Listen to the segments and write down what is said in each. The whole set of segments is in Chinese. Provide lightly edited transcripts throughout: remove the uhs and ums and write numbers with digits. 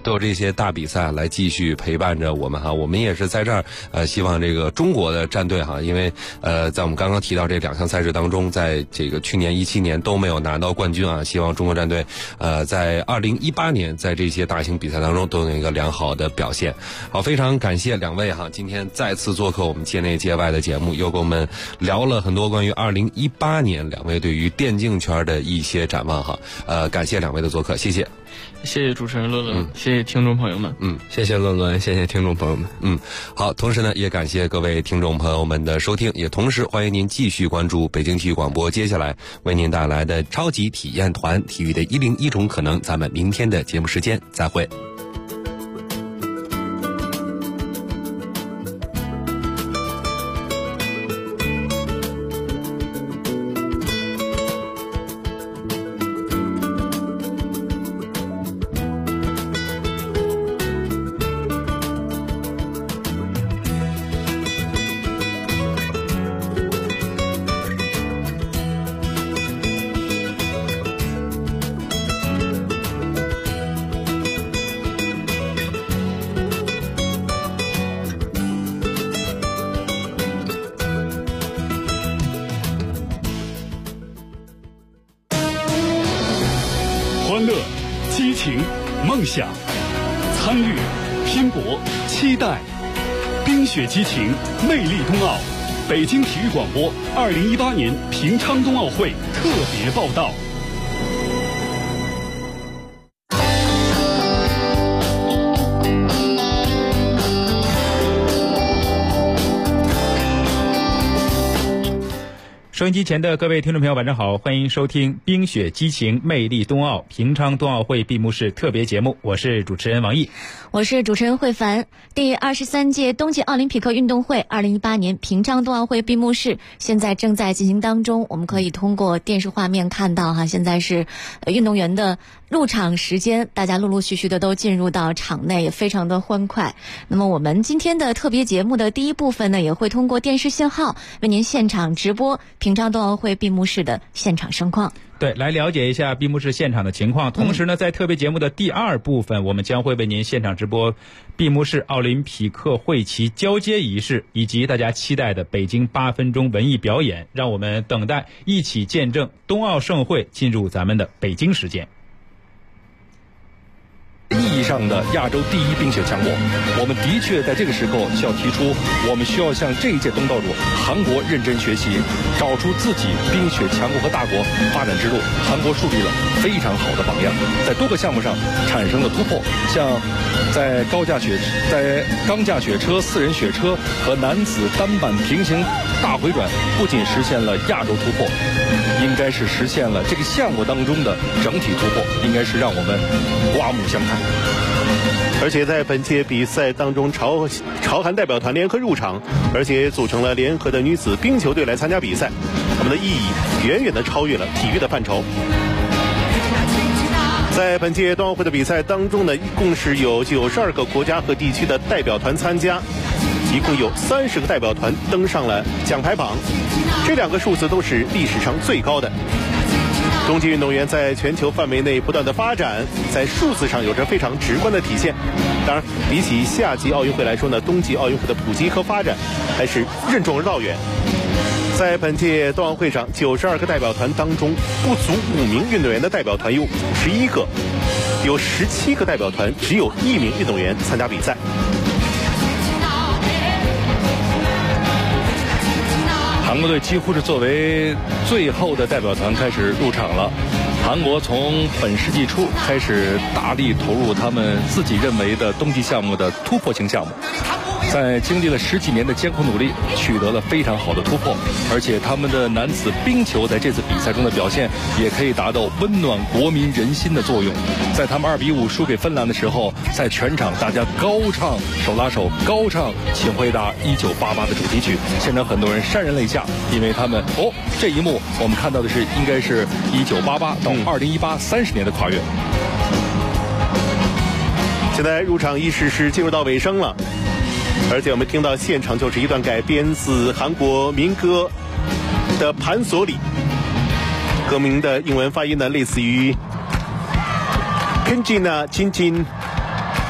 都有这些大比赛来继续陪伴着我们哈。我们也是在这儿希望这个中国的战队哈，因为在我们刚刚提到这2项赛事当中，在这个去年17年都没有拿到冠军啊，希望中国战队在2018年在这些大型比赛当中都有一个良好的表现。好，非常感谢2位哈，今天再次做客我们界内界外的节目，又跟我们聊了很多关于2018年2位对于电竞圈的一些展望哈。感谢2位的做客，谢谢。 谢谢主持人乐乐，谢谢听众朋友们。 谢谢乐乐，谢谢听众朋友们。 好，同时呢，也感谢各位听众朋友们的收听，也同时欢迎您继续关注北京体育广播接下来为您带来的超级体验团体育的101种可能。咱们明天的节目时间再会。 欢乐、激情、梦想，参与、拼搏、期待，冰雪激情，魅力冬奥。北京体育广播2018年平昌冬奥会特别报道。 收音机前的各位听众朋友晚上好，欢迎收听冰雪激情魅力冬奥平昌冬奥会闭幕式特别节目，我是主持人王毅， 我是主持人慧凡。第23届冬季奥林匹克运动会2018年平昌冬奥会闭幕式现在正在进行当中，我们可以通过电视画面看到哈，现在是运动员的入场时间，大家陆陆续续的都进入到场内，也非常的欢快。那么我们今天的特别节目的第一部分呢，也会通过电视信号为您现场直播平昌冬奥会闭幕式的现场盛况。 对，来了解一下闭幕式现场的情况。同时呢，在特别节目的第2部分，我们将会为您现场直播闭幕式奥林匹克会旗交接仪式，以及大家期待的北京8分钟文艺表演。让我们等待，一起见证冬奥盛会进入咱们的北京时间。 意义上的亚洲第一冰雪强国，我们的确在这个时候需要提出，我们需要向这一届东道主韩国认真学习，找出自己冰雪强国和大国发展之路。韩国树立了非常好的榜样，在多个项目上产生了突破，像在钢架雪车、4人雪车和男子单板平行大回转，不仅实现了亚洲突破，应该是实现了这个项目当中的整体突破，应该是让我们刮目相看。 而且在本届比赛当中，朝韩代表团联合入场，而且组成了联合的女子冰球队来参加比赛，他们的意义远远地超越了体育的范畴。在本届冬奥会的比赛当中呢，一共是有92个国家和地区的代表团参加，一共有30个代表团登上了奖牌榜，这2个数字都是历史上最高的。冬季运动员在全球范围内不断的发展，在数字上有着非常直观的体现。当然，比起夏季奥运会来说呢，冬季奥运会的普及和发展还是任重而道远。在本届冬奥会上，92个代表团当中，不足5名运动员的代表团有51个，有17个代表团只有1名运动员参加比赛。 韩国队几乎是作为最后的代表团开始入场了。韩国从本世纪初开始大力投入他们自己认为的冬季项目的突破性项目，在经历了10几年的艰苦努力，取得了非常好的突破。而且他们的男子冰球在这次比赛中的表现，也可以达到温暖国民人心的作用。在他们2比5输给芬兰的时候，在全场大家高唱手拉手，高唱请回答1988的主题曲，现场很多人潸然泪下，因为他们这一幕我们看到的是应该是1988到2018 30年的跨越。 现在入场仪式是进入到尾声了，而且我们听到现场就是一段改编自韩国民歌的盘索里，歌名的英文发音呢类似于 Kenjina Jinjin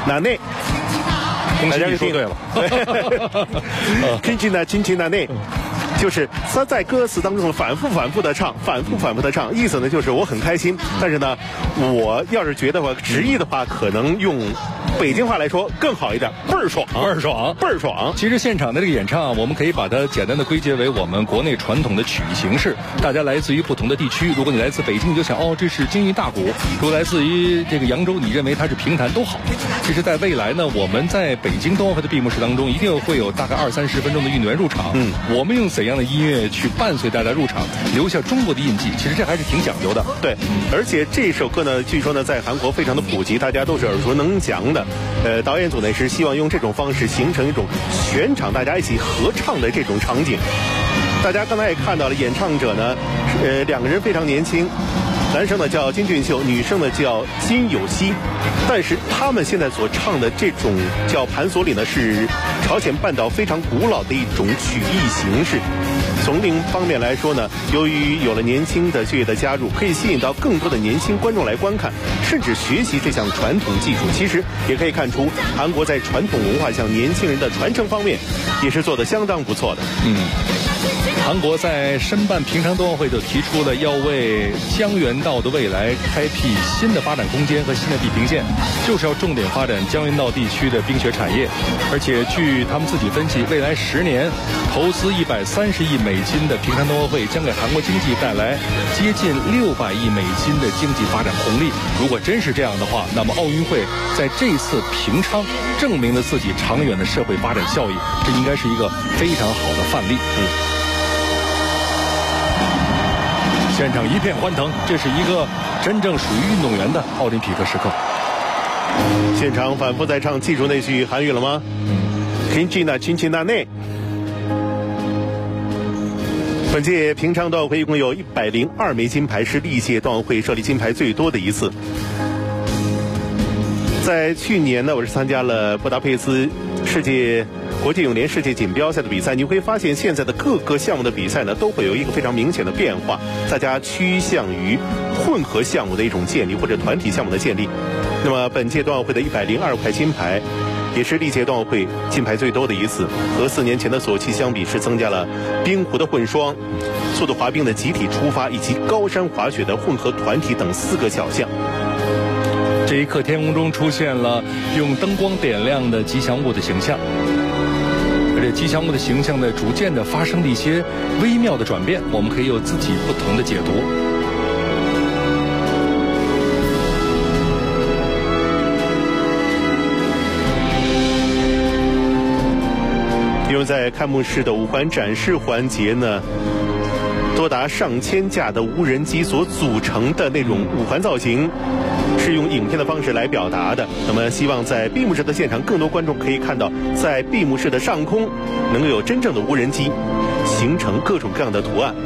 娜内。 大家就说对了。 亲亲娜内。就是他在歌词当中反复的唱，意思呢就是我很开心，但是呢，我要是觉得我直译的话，可能用北京话来说更好一点，倍儿爽。 其实现场的这个演唱，我们可以把它简单的归结为我们国内传统的曲艺形式。大家来自于不同的地区，如果你来自北京，你就想这是京韵大鼓；如果来自于这个扬州，你认为它是评弹都好。其实，在未来呢，我们在北京冬奥会的闭幕式当中，一定会有大概20-30分钟的运动员入场。我们用怎样的音乐去伴随大家入场，留下中国的印记？其实这还是挺讲究的。 对，而且这首歌呢，据说呢，在韩国非常的普及，大家都是耳熟能详的。导演组呢是希望用这种方式形成一种全场大家一起合唱的这种场景。大家刚才也看到了，演唱者呢，两个人非常年轻。男生呢叫金俊秀，女生呢叫金有熙，但是他们现在所唱的这种叫盘索里呢，是朝鲜半岛非常古老的一种曲艺形式。从另一方面来说呢，由于有了年轻的血液的加入，可以吸引到更多的年轻观众来观看，甚至学习这项传统技术。其实也可以看出，韩国在传统文化向年轻人的传承方面，也是做得相当不错的。 韩国在申办平昌冬奥会就提出了要为江原道的未来开辟新的发展空间和新的地平线，就是要重点发展江原道地区的冰雪产业。而且据他们自己分析，未来10年投资130亿美金的平昌冬奥会将给韩国经济带来接近600亿美金的经济发展红利。如果真是这样的话，那么奥运会在这次平昌证明了自己长远的社会发展效益，这应该是一个非常好的范例。现场一片欢腾，这是一个真正属于运动员的奥林匹克时刻。 现场反复在唱，记住那句韩语了吗？亲亲娜内。本届平昌冬奥会一共有102枚金牌，是历届冬奥会设立金牌最多的一次。在去年呢，我是参加了布达佩斯国际泳联世界锦标赛的比赛，你会发现现在的各个项目的比赛呢，都会有一个非常明显的变化，大家趋向于混合项目的一种建立，或者团体项目的建立。那么本届冬奥会的102块金牌，也是历届冬奥会金牌最多的一次，和4年前的索契相比，是增加了冰壶的混双、速度滑冰的集体出发，以及高山滑雪的混合团体等4个小项。 这一刻，天空中出现了用灯光点亮的吉祥物的形象，而且吉祥物的形象呢，逐渐的发生了一些微妙的转变，我们可以有自己不同的解读。 因为在开幕式的5环展示环节呢，多达上千架的无人机所组成的那种5环造型，是用影片的方式来表达的。那么希望在闭幕式的现场，更多观众可以看到，在闭幕式的上空能够有真正的无人机形成各种各样的图案。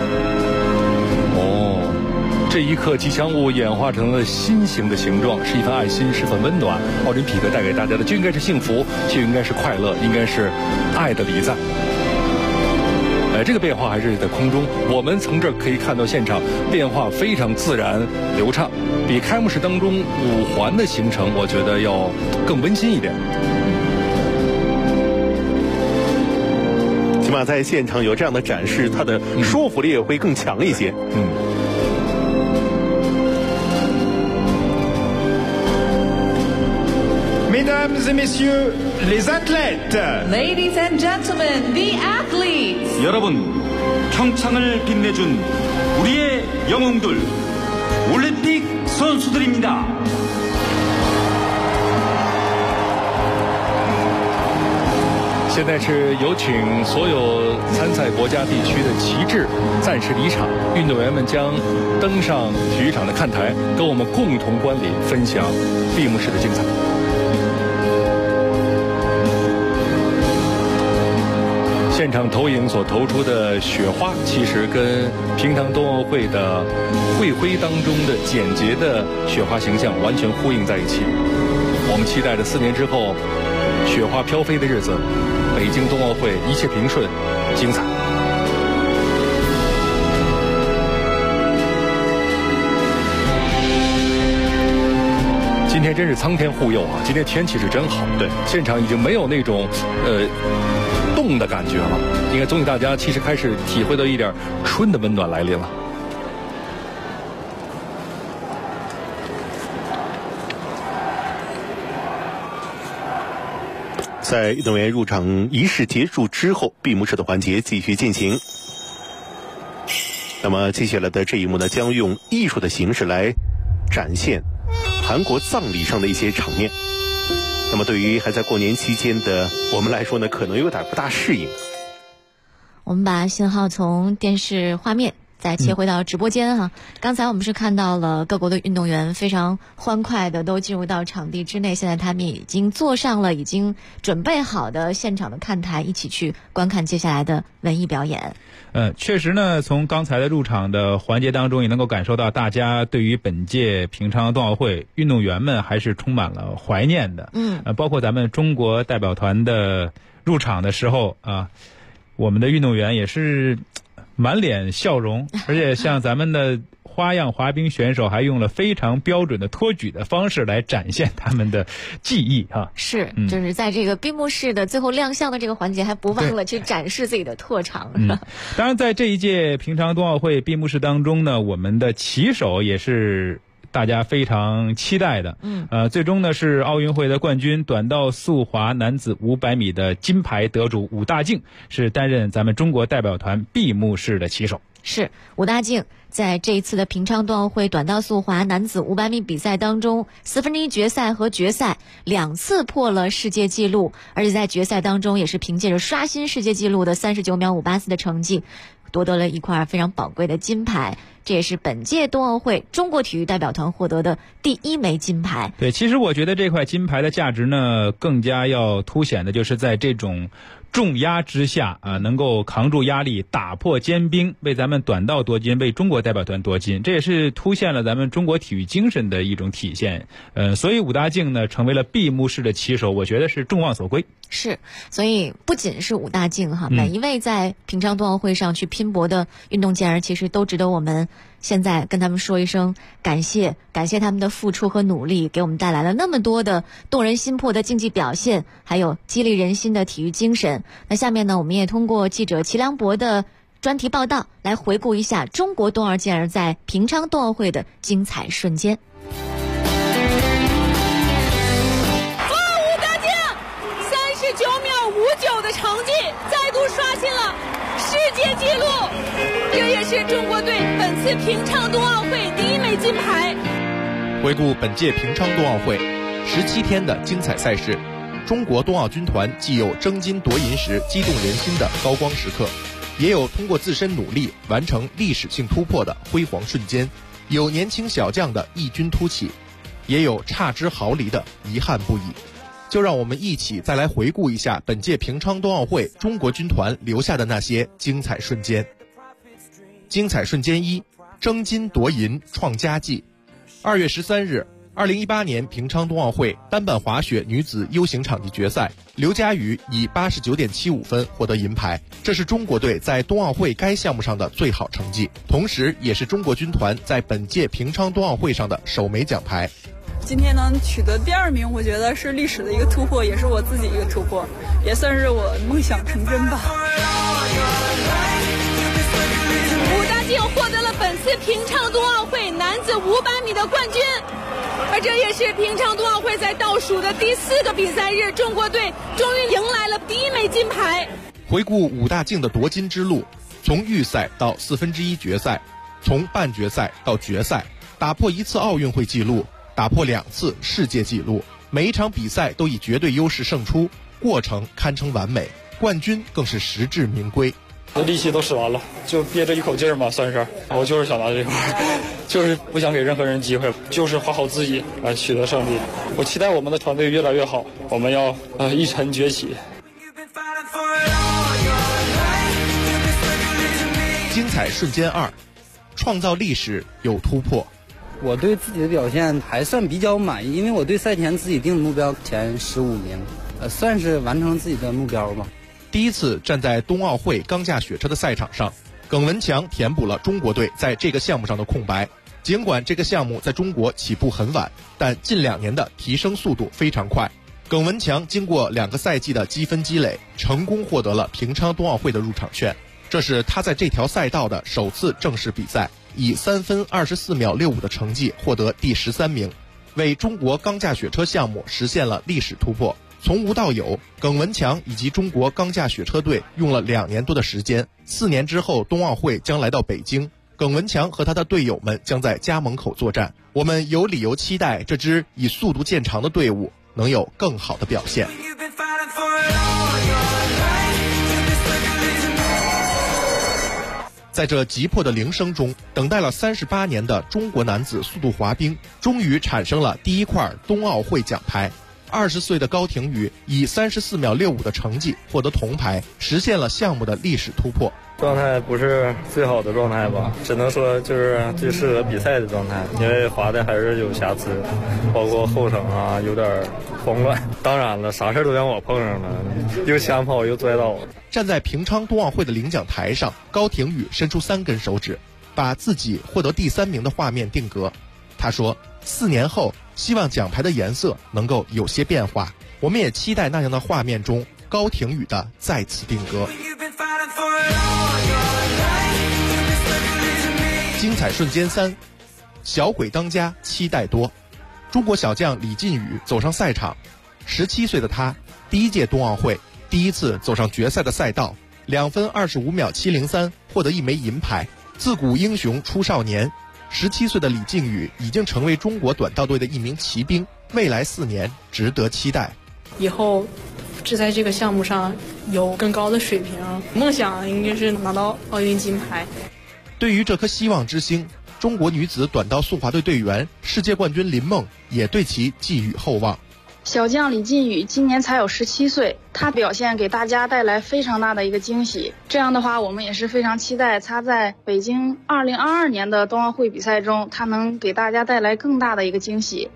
这一刻，吉祥物演化成了心形的形状，是一份爱心，是份温暖。奥林匹克带给大家的就应该是幸福，就应该是快乐，应该是爱的礼赞。这个变化还是在空中，我们从这儿可以看到现场变化非常自然流畅，比开幕式当中5环的行程，我觉得要更温馨一点。 起码在现场有这样的展示，它的说服力也会更强一些。 Mesdames et messieurs, les athlètes. Ladies and gentlemen, the athletes. 여러분, 평창을 빛내준 우리의 영웅들, 올림픽 선수들입니다. 现在是有请所有参赛国家地区的旗帜暂时离场，运动员们将登上体育场的看台，跟我们共同观礼，分享闭幕式的精彩。现场投影所投出的雪花，其实跟平昌冬奥会的会徽当中的简洁的雪花形象完全呼应在一起。我们期待着4年之后雪花飘飞的日子，北京冬奥会一切平顺，精彩。今天真是苍天护佑啊！今天天气是真好， 对， 现场已经没有那种冻的感觉了，应该总体大家其实开始体会到一点春的温暖来临了。 在运动员入场仪式结束之后，闭幕式的环节继续进行。那么接下来的这一幕呢，将用艺术的形式来展现韩国葬礼上的一些场面。那么对于还在过年期间的我们来说呢，可能有点不大适应。 我们把信号从电视画面再切回到直播间哈。刚才我们是看到了各国的运动员非常欢快的都进入到场地之内，现在他们已经坐上了已经准备好的现场的看台，一起去观看接下来的文艺表演。 确实呢，从刚才的入场的环节当中，也能够感受到大家对于本届平昌冬奥会运动员们还是充满了怀念的。包括咱们中国代表团的入场的时候啊，我们的运动员也是满脸笑容，而且像咱们的花样滑冰选手还用了非常标准的托举的方式来展现他们的技艺哈。 是，就是在这个闭幕式的最后亮相的这个环节，还不忘了去展示自己的特长。 当然，在这一届平昌冬奥会闭幕式当中呢，我们的旗手也是大家非常期待的。最终呢是奥运会的冠军，短道速滑男子500米的金牌得主武大靖，是担任咱们中国代表团闭幕式的旗手。 是，武大靖在这一次的平昌冬奥会短道速滑男子500米比赛当中，1/4决赛和决赛2次破了世界纪录，而且在决赛当中也是凭借着刷新世界纪录的39秒584的成绩，夺得了一块非常宝贵的金牌。这也是本届冬奥会中国体育代表团获得的第1枚金牌。 对，其实我觉得这块金牌的价值呢，更加要凸显的就是在这种重压之下啊，能够扛住压力，打破坚冰，为咱们短道夺金，为中国代表团夺金，这也是凸显了咱们中国体育精神的一种体现。所以武大靖呢成为了闭幕式的旗手，我觉得是众望所归。 是，所以不仅是武大靖哈，每一位在平昌冬奥会上去拼搏的运动健儿，其实都值得我们现在跟他们说一声感谢，感谢他们的付出和努力，给我们带来了那么多的动人心魄的竞技表现，还有激励人心的体育精神。那下面呢，我们也通过记者齐良博的专题报道来回顾一下中国冬奥健儿在平昌冬奥会的精彩瞬间。 武大靖39秒59的成绩再度刷新了世界纪录，这也是中国队本次平昌冬奥会第1枚金牌。 回顾本届平昌冬奥会17天的精彩赛事，中国冬奥军团既有争金夺银时激动人心的高光时刻，也有通过自身努力完成历史性突破的辉煌瞬间，有年轻小将的异军突起，也有差之毫厘的遗憾不已。就让我们一起再来回顾一下本届平昌冬奥会中国军团留下的那些精彩瞬间。精彩瞬间1，争金夺银创佳绩。2月13日2018年平昌冬奥会单板滑雪女子 U 型场地决赛，刘佳宇以89.75分获得银牌，这是中国队在冬奥会该项目上的最好成绩，同时也是中国军团在本届平昌冬奥会上的首枚奖牌。 今天能取得第2名，我觉得是历史的一个突破，也是我自己一个突破，也算是我梦想成真吧。 武大靖获得了本次平昌冬奥会男子500米的冠军，而这也是平昌冬奥会在倒数的第4个比赛日，中国队终于迎来了第1枚金牌。 回顾武大靖的夺金之路，从预赛到1/4决赛，从半决赛到决赛，打破1次奥运会纪录，打破2次世界纪录，每一场比赛都以绝对优势胜出，过程堪称完美，冠军更是实至名归。 力气都使完了，就憋着一口劲儿嘛，算是。我就是想拿这块，就是不想给任何人机会，就是好好自己来取得胜利。我期待我们的团队越来越好，我们要一沉崛起。 精彩瞬间2，创造历史有突破。 我对自己的表现还算比较满意，因为我对赛前自己定的目标前15名，算是完成自己的目标吧。 第一次站在冬奥会钢架雪车的赛场上，耿文强填补了中国队在这个项目上的空白。 尽管这个项目在中国起步很晚，但近2年的提升速度非常快。耿文强经过2个赛季的积分积累，成功获得了平昌冬奥会的入场券。这是他在这条赛道的首次正式比赛，以3分24秒65的成绩获得第13名，为中国钢架雪车项目实现了历史突破。从无到有，耿文强以及中国钢架雪车队用了2年多的时间。4年之后，冬奥会将来到北京，耿文强和他的队友们将在家门口作战。我们有理由期待这支以速度见长的队伍能有更好的表现。在这急迫的铃声中，等待了38年的中国男子速度滑冰终于产生了第一块冬奥会奖牌。20岁的高亭宇以34秒65的成绩获得铜牌，实现了项目的历史突破。 状态不是最好的状态吧，只能说就是最适合比赛的状态，因为滑的还是有瑕疵，包括后程啊有点慌乱。当然了，啥事都让我碰上了，又抢跑又摔倒。 站在平昌冬奥会的领奖台上，高亭宇伸出3根手指，把自己获得第3名的画面定格。他说，4年后希望奖牌的颜色能够有些变化，我们也期待那样的画面中高亭宇的再次定格。精彩瞬间3，小鬼当家，期待多。中国小将李靖宇走上赛场，17岁的他，第1届冬奥会第一次走上决赛的赛道，2分25秒703获得1枚银牌。自古英雄出少年，17岁的李靖宇已经成为中国短道队的1名骑兵，未来4年值得期待。 以后只在这个项目上有更高的水平，梦想应该是拿到奥运金牌。 对于这颗希望之星，中国女子短道速滑队队员、世界冠军林梦也对其寄予厚望。 小将李靖宇今年才有17岁，他表现给大家带来非常大的一个惊喜。这样的话，我们也是非常期待他在北京2022年的冬奥会比赛中，他能给大家带来更大的一个惊喜。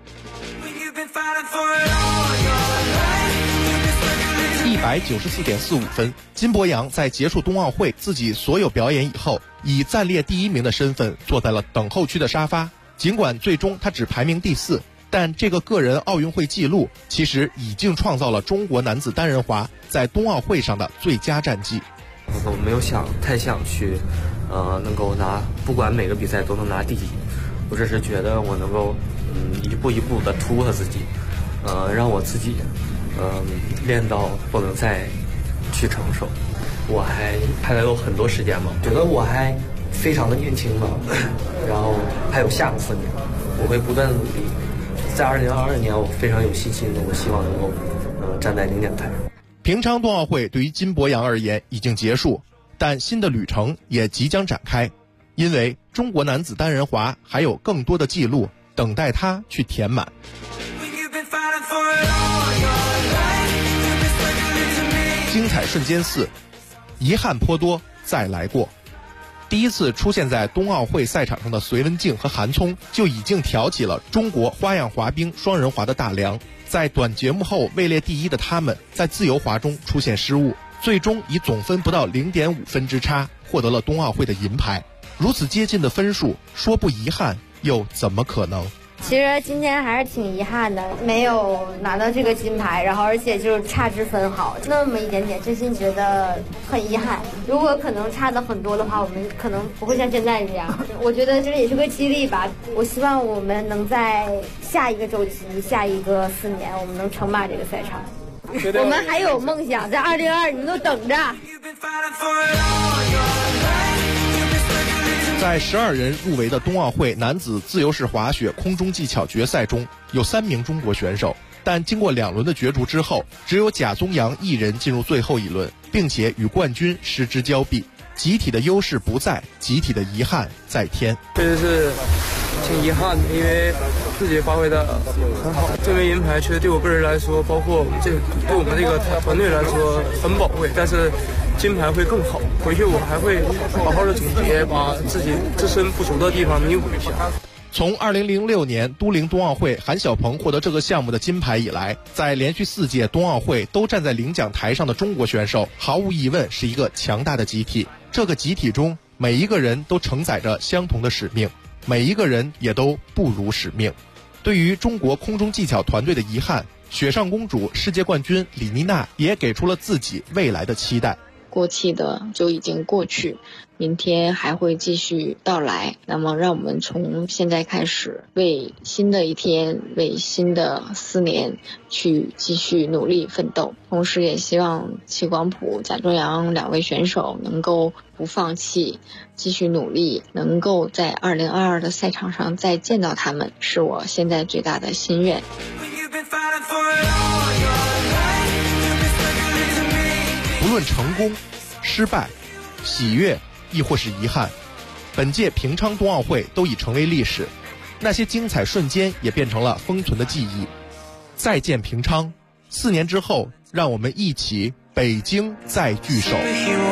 194.45分，金博洋在结束冬奥会自己所有表演以后，以暂列第1名的身份坐在了等候区的沙发。尽管最终他只排名第4，但这个个人奥运会纪录其实已经创造了中国男子单人滑在冬奥会上的最佳战绩。 我没有太想去，能够拿，不管每个比赛都能拿第1，我只是觉得我能够，一步一步的突破自己，让我自己，练到不能再去承受。我还有很多时间嘛，觉得我还非常的年轻嘛，然后还有下个4年，我会不断的努力。在2022年，我非常有信心的，我希望能够，站在领奖台上。 平昌冬奥会对于金博洋而言已经结束，但新的旅程也即将展开，因为中国男子单人滑还有更多的记录等待他去填满。精彩瞬间4，遗憾颇多，再来过。第一次出现在冬奥会赛场上的隋文静和韩聪就已经挑起了中国花样滑冰双人滑的大梁。在短节目后位列第1的他们，在自由滑中出现失误，最终以总分不到0.5分之差获得了冬奥会的银牌。如此接近的分数，说不遗憾又怎么可能？ 其实今天还是挺遗憾的，没有拿到这个金牌，然后而且就是差之分毫，那么一点点，真心觉得很遗憾。如果可能差的很多的话，我们可能不会像现在这样。我觉得这也是个激励吧。我希望我们能在下一个周期、下一个4年，我们能称霸这个赛场。我们还有梦想，在2022，你们都等着。 在12人入围的冬奥会男子自由式滑雪空中技巧决赛中，有3名中国选手，但经过2轮的角逐之后，只有贾宗洋1人进入最后1轮，并且与冠军失之交臂。集体的优势不在，集体的遗憾在天。 确实是挺遗憾的，因为自己发挥的很好。这枚银牌确实对我个人来说，包括对我们这个团队来说很宝贵，但是金牌会更好。回去我还会好好的总结，把自身不足的地方弥补一下。 从2006年都灵冬奥会韩晓鹏获得这个项目的金牌以来，在连续4届冬奥会都站在领奖台上的中国选手，毫无疑问是一个强大的集体。这个集体中，每一个人都承载着相同的使命。 每一个人也都不辱使命。对于中国空中技巧团队的遗憾，雪上公主世界冠军李妮娜也给出了自己未来的期待。 过去的就已经过去，明天还会继续到来。那么让我们从现在开始，为新的一天，为新的4年去继续努力奋斗。同时也希望齐广普、贾仲阳2位选手能够不放弃，继续努力，能够在2022的赛场上再见到他们，是我现在最大的心愿。 不论成功、失败、喜悦亦或是遗憾，本届平昌冬奥会都已成为历史，那些精彩瞬间也变成了封存的记忆。再见平昌，4年之后，让我们一起北京再聚首。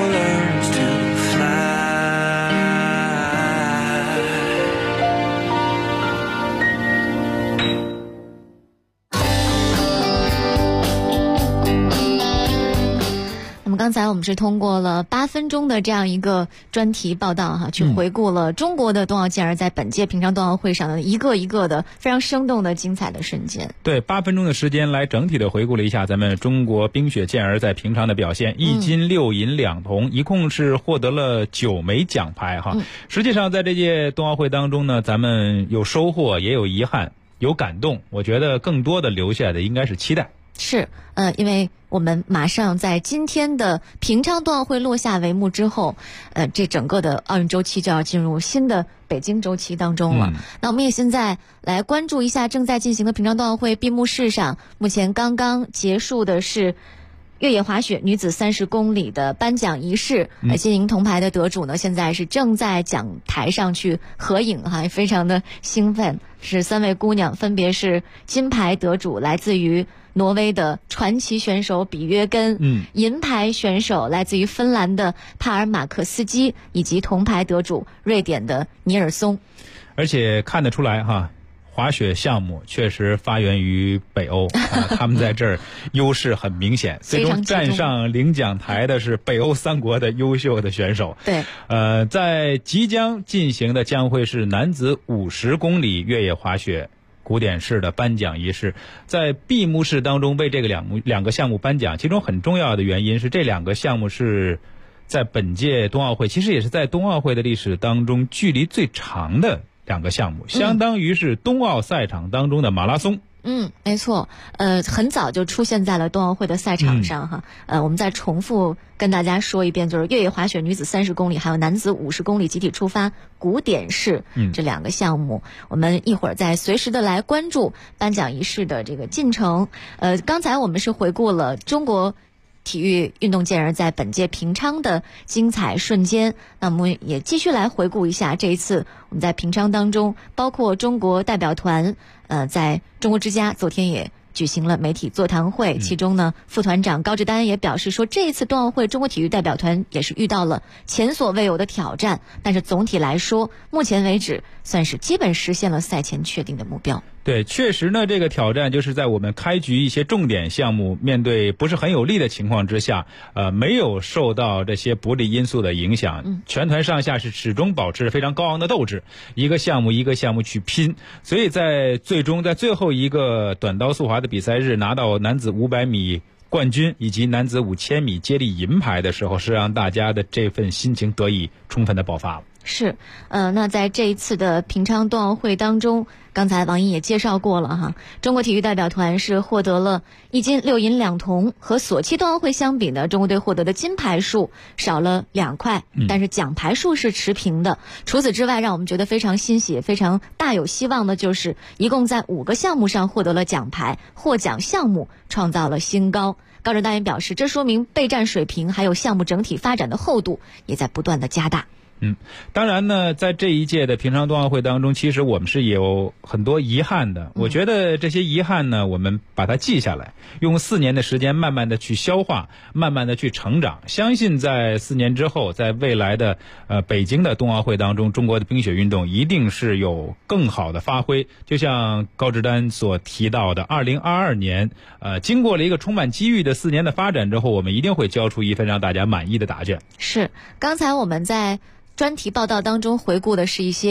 刚才我们是通过了8分钟的这样一个专题报道哈，去回顾了中国的冬奥健儿在本届平昌冬奥会上的一个一个的非常生动的精彩的瞬间。 对，8分钟的时间来整体的回顾了一下咱们中国冰雪健儿在平昌的表现，1金6银2铜，一共是获得了9枚奖牌哈。实际上在这届冬奥会当中呢，咱们有收获，也有遗憾，有感动，我觉得更多的留下的应该是期待。 是，因为我们马上在今天的平昌冬奥会落下帷幕之后，这整个的奥运周期就要进入新的北京周期当中了。那我们也现在来关注一下正在进行的平昌冬奥会闭幕式上，目前刚刚结束的是越野滑雪女子30公里的颁奖仪式，金银铜牌的得主呢，现在是正在讲台上去合影哈，非常的兴奋。是3位姑娘，分别是金牌得主来自于挪威的传奇选手比约根，银牌选手来自于芬兰的帕尔马克斯基，以及铜牌得主瑞典的尼尔松。 而且看得出来哈，滑雪项目确实发源于北欧，他们在这儿优势很明显，最终站上领奖台的是北欧3国的优秀的选手。 对， 在即将进行的将会是男子50公里越野滑雪古典式的颁奖仪式，在闭幕式当中为这个两个项目颁奖，其中很重要的原因是这2个项目是在本届冬奥会，其实也是在冬奥会的历史当中距离最长的2个项目，相当于是冬奥赛场当中的马拉松。 没错，很早就出现在了冬奥会的赛场上哈。我们再重复跟大家说一遍，就是越野滑雪女子30公里还有男子50公里集体出发古典式这2个项目，我们一会儿再随时的来关注颁奖仪式的这个进程。刚才我们是回顾了中国体育运动健儿在本届平昌的精彩瞬间，那我们也继续来回顾一下这一次我们在平昌当中，包括中国代表团在中国之家昨天也举行了媒体座谈会，其中呢，副团长高志丹也表示说，这一次冬奥会中国体育代表团也是遇到了前所未有的挑战，但是总体来说，目前为止算是基本实现了赛前确定的目标。 对，确实呢，这个挑战就是在我们开局一些重点项目面对不是很有利的情况之下，没有受到这些不利因素的影响，全团上下是始终保持非常高昂的斗志，一个项目一个项目去拼，所以在最后一个短道速滑的比赛日拿到男子500米冠军以及男子5000米接力银牌的时候，是让大家的这份心情得以充分的爆发了。 是，那在这一次的平昌冬奥会当中，刚才王毅也介绍过了哈，中国体育代表团是获得了1金6银2铜，和索契冬奥会相比呢，中国队获得的金牌数少了2块，但是奖牌数是持平的。除此之外，让我们觉得非常欣喜、非常大有希望的就是，一共在5个项目上获得了奖牌，获奖项目创造了新高。高志丹也表示，这说明备战水平还有项目整体发展的厚度也在不断的加大。 当然呢，在这一届的平昌冬奥会当中，其实我们是有很多遗憾的。我觉得这些遗憾呢，我们把它记下来，用4年的时间慢慢的去消化，慢慢的去成长。相信在4年之后，在未来的北京的冬奥会当中，中国的冰雪运动一定是有更好的发挥。就像高志丹所提到的，2022年，经过了一个充满机遇的4年的发展之后，我们一定会交出一份让大家满意的答卷。 是，刚才我们在专题报道当中回顾的是一些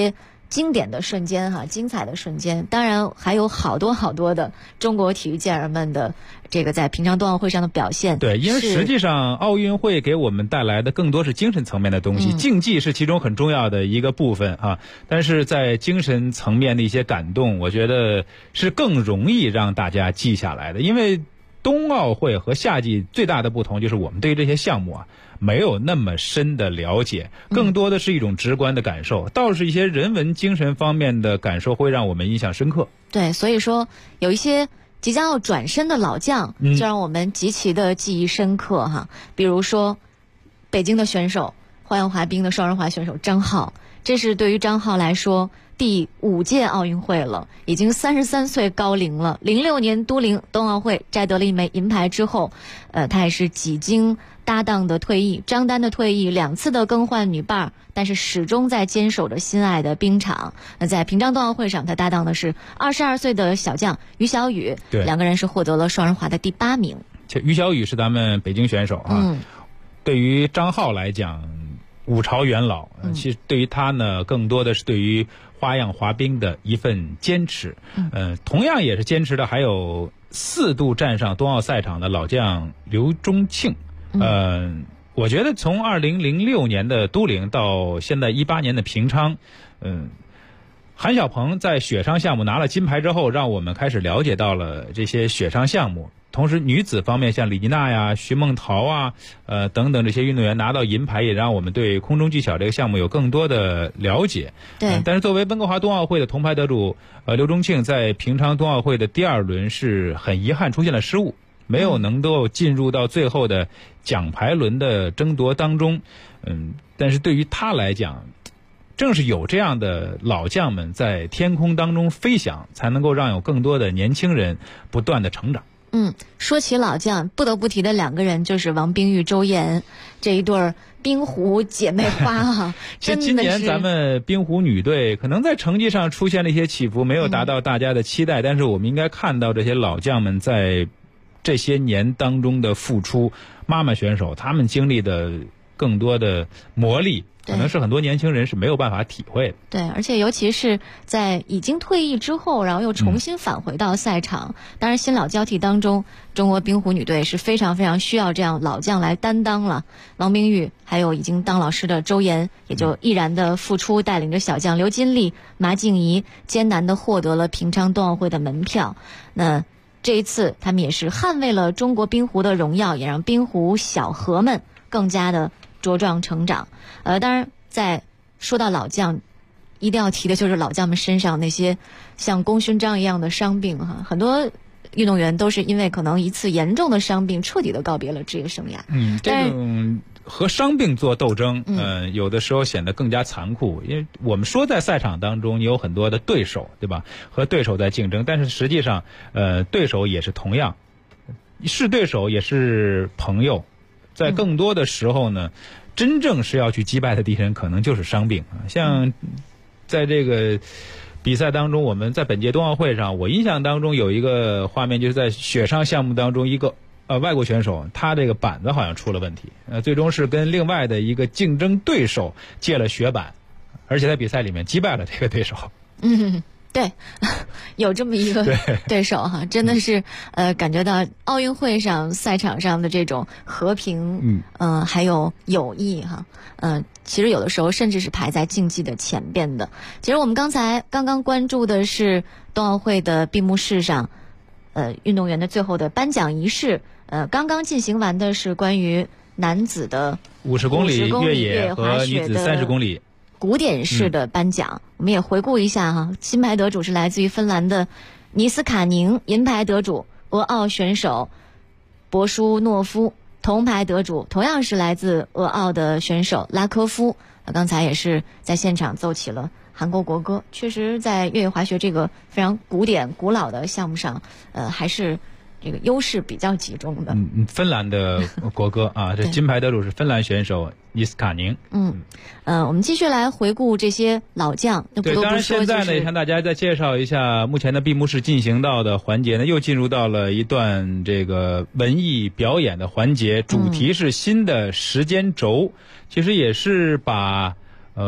经典的瞬间哈，精彩的瞬间，当然还有好多好多的中国体育健儿们的这个在平昌冬奥会上的表现。 对，因为实际上奥运会给我们带来的更多是精神层面的东西，竞技是其中很重要的一个部分啊。但是在精神层面的一些感动，我觉得是更容易让大家记下来的。因为冬奥会和夏季最大的不同就是我们对于这些项目啊没有那么深的了解，更多的是一种直观的感受，倒是一些人文精神方面的感受会让我们印象深刻。 对，所以说有一些即将要转身的老将，就让我们极其的记忆深刻哈。比如说北京的选手，花样滑冰的双人滑选手张浩，这是对于张浩来说第5届奥运会了，已经33岁高龄了。06年都灵冬奥会摘得了1枚银牌之后，他也是几经搭档的退役，张丹的退役，2次的更换女伴，但是始终在坚守着心爱的冰场。那在平昌冬奥会上，他搭档的是22岁的小将于小雨，2个人是获得了双人滑的第8名。 于小雨是咱们北京选手啊。对于张浩来讲，5朝元老，其实对于他呢，更多的是对于花样滑冰的一份坚持。同样也是坚持的还有4度站上冬奥赛场的老将刘钟庆。我觉得从2006年的都灵到现在18年的平昌，韩晓鹏在雪上项目拿了金牌之后，让我们开始了解到了这些雪上项目。同时女子方面，像李妮娜呀、徐梦桃啊等等这些运动员拿到银牌，也让我们对空中技巧这个项目有更多的了解。 对， 但是作为温哥华冬奥会的铜牌得主刘钟庆，在平昌冬奥会的第2轮是很遗憾出现了失误，没有能够进入到最后的奖牌轮的争夺当中。但是对于他来讲，正是有这样的老将们在天空当中飞翔，才能够让有更多的年轻人不断的成长。 说起老将，不得不提的2个人就是王冰玉、周岩这一对冰壶姐妹花哈。 其实今年咱们冰壶女队可能在成绩上出现了一些起伏，没有达到大家的期待，但是我们应该看到这些老将们在这些年当中的付出。妈妈选手他们经历的更多的磨砺，可能是很多年轻人是没有办法体会的。 对，而且尤其是在已经退役之后，然后又重新返回到赛场。当然新老交替当中，中国冰壶女队是非常非常需要这样老将来担当了。王冰玉还有已经当老师的周岩，也就毅然的付出，带领着小将刘金丽、马静怡艰难的获得了平昌冬奥会的门票。那这一次他们也是捍卫了中国冰壶的荣耀，也让冰壶小河们更加的茁壮成长。当然在说到老将，一定要提的就是老将们身上那些像功勋章一样的伤病哈。很多运动员都是因为可能一次严重的伤病彻底的告别了职业生涯。 这种和伤病做斗争，有的时候显得更加残酷。因为我们说在赛场当中你有很多的对手，对吧？和对手在竞争，但是实际上对手也是同样是对手，也是朋友。在更多的时候呢，真正是要去击败的敌人可能就是伤病。像在这个比赛当中，我们在本届冬奥会上，我印象当中有一个画面，就是在雪上项目当中，一个外国选手他这个板子好像出了问题，最终是跟另外的一个竞争对手借了雪板，而且在比赛里面击败了这个对手。 对，有这么一个对手哈，真的是感觉到奥运会上赛场上的这种和平，还有友谊哈，其实有的时候甚至是排在竞技的前边的。其实我们刚刚关注的是冬奥会的闭幕式上，运动员的最后的颁奖仪式，刚刚进行完的是关于男子的 50公里越野和女子30公里。 古典式的颁奖，我们也回顾一下哈。金牌得主是来自于芬兰的尼斯卡宁，银牌得主俄奥选手博舒诺夫，铜牌得主同样是来自俄奥的选手拉科夫。刚才也是在现场奏起了韩国国歌。确实，在越野滑雪这个非常古典古老的项目上，还是这个优势比较集中的。 芬兰的国歌啊，这金牌得主是芬兰选手尼斯卡宁。 我们继续来回顾这些老将。 对，当然现在呢，也向大家再介绍一下目前的闭幕式进行到的环节呢，又进入到了一段这个文艺表演的环节，主题是新的时间轴，其实也是把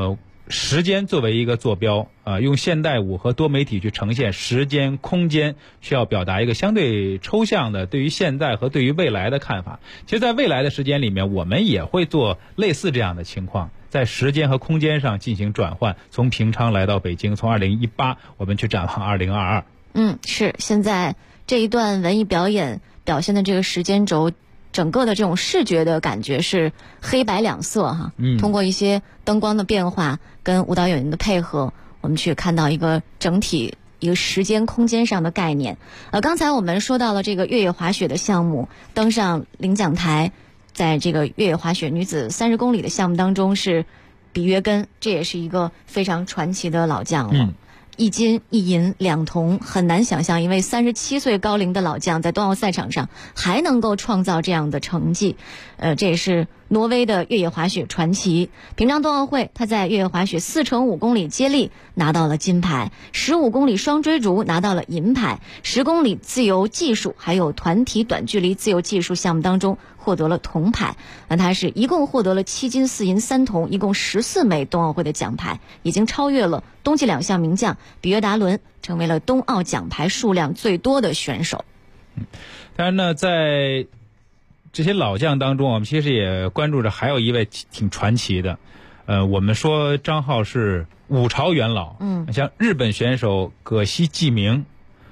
时间作为一个坐标用现代舞和多媒体去呈现时间空间，需要表达一个相对抽象的对于现在和对于未来的看法。其实在未来的时间里面，我们也会做类似这样的情况，在时间和空间上进行转换，从平昌来到北京，从2018我们去展望2022。 是现在这一段文艺表演表现的这个时间轴，整个的这种视觉的感觉是黑白两色哈。通过一些灯光的变化跟舞蹈演员的配合，我们去看到一个整体一个时间空间上的概念。刚才我们说到了这个越野滑雪的项目登上领奖台，在这个越野滑雪女子30公里的项目当中是比约根，这也是一个非常传奇的老将了。1金1银2铜，很难想象一位37岁高龄的老将在冬奥赛场上还能够创造这样的成绩。这也是挪威的越野滑雪传奇。平昌冬奥会，他在越野滑雪4×5公里接力拿到了金牌，15公里双追逐拿到了银牌，10公里自由技术还有团体短距离自由技术项目当中获得了铜牌。那他是一共获得了7金4银3铜，一共14枚冬奥会的奖牌，已经超越了冬季2项名将比约达伦，成为了冬奥奖牌数量最多的选手。 当然呢，在这些老将当中，我们其实也关注着还有一位挺传奇的。我们说张浩是5朝元老，像日本选手葛西纪明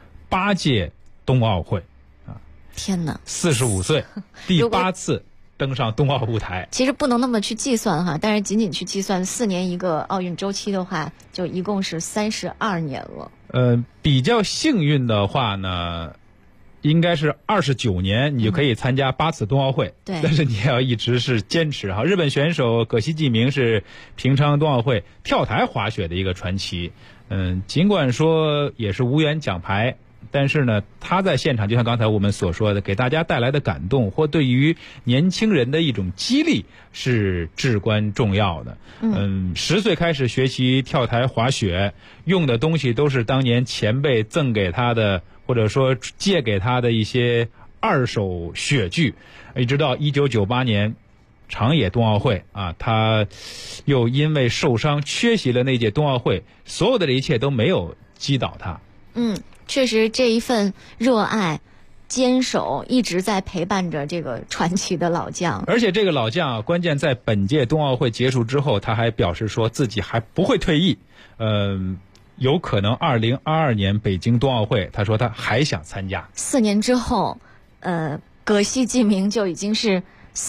，8届冬奥会天哪 ，45岁，第8次登上冬奥舞台。 其实不能那么去计算哈，但是仅仅去计算4年一个奥运周期的话，就一共是32年了。 比较幸运的话呢，应该是29年你就可以参加8次冬奥会。 对， 但是你也要一直是坚持哈。日本选手葛西纪明是平昌冬奥会跳台滑雪的一个传奇。尽管说也是无缘奖牌，但是呢，他在现场就像刚才我们所说的，给大家带来的感动或对于年轻人的一种激励是至关重要的。10岁开始学习跳台滑雪，用的东西都是当年前辈赠给他的，或者说借给他的一些2手雪具，一直到1998年长野冬奥会他又因为受伤缺席了那届冬奥会，所有的这一切都没有击倒他。 确实这一份热爱坚守一直在陪伴着这个传奇的老将。 而且这个老将关键在本届冬奥会结束之后，他还表示说自己还不会退役，有可能2022年北京冬奥会，他说他还想参加。 4年之后葛西纪明就已经是